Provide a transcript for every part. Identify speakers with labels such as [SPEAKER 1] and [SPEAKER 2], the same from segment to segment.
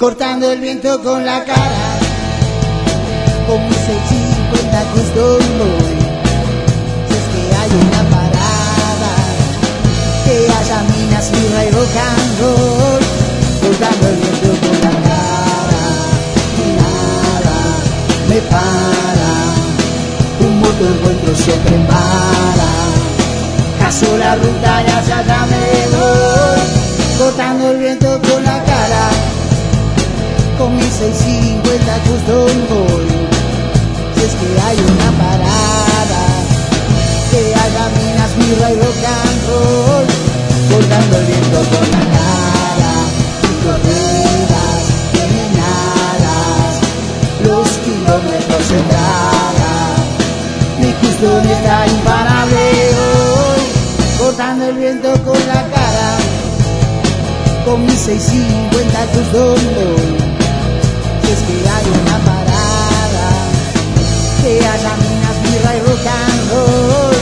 [SPEAKER 1] cortando el viento con la cara, con mi 650 custom voy. Si es que hay una parada, que haya minas, birra y rock and roll, cortando el viento con la cara, y nada me para, un moto encuentro siempre para, caso la ruta y hacia allá me voy, cortando el viento con la cara, con mi 650 custom voy. Si es que hay una parada, que haya minas, birra y rock and roll, cortando el viento con la cara, mis ruedas tienen alas, los kilómetros se tragan, mi custom está imparable hoy, cortando el viento con la cara, con mi 650 custom voy. Si es que hay una parada, que haya minas, birra y rock and roll.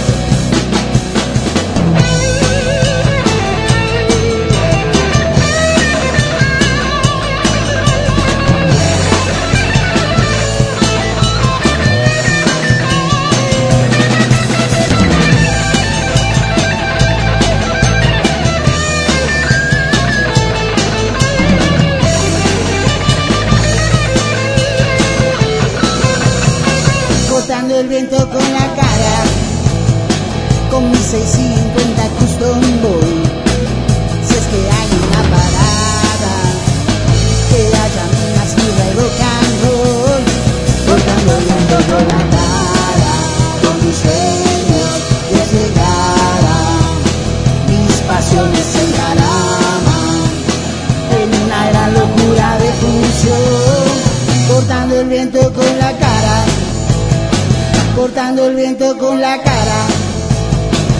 [SPEAKER 1] Cortando el viento con la cara, con mi 650 custom voy. Si es que hay una parada, que haya minas, birra y rock and roll, cortando el viento con la cara, con mis sueños de llegada, mis pasiones se encaraman en una gran locura de fusión, cortando el viento con la cara, cortando el viento con la cara,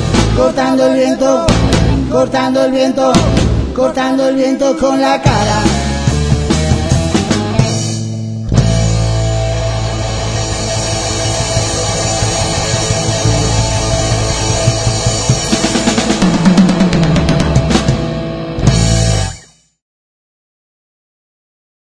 [SPEAKER 1] cortando el viento, cortando el viento, cortando el viento con la cara.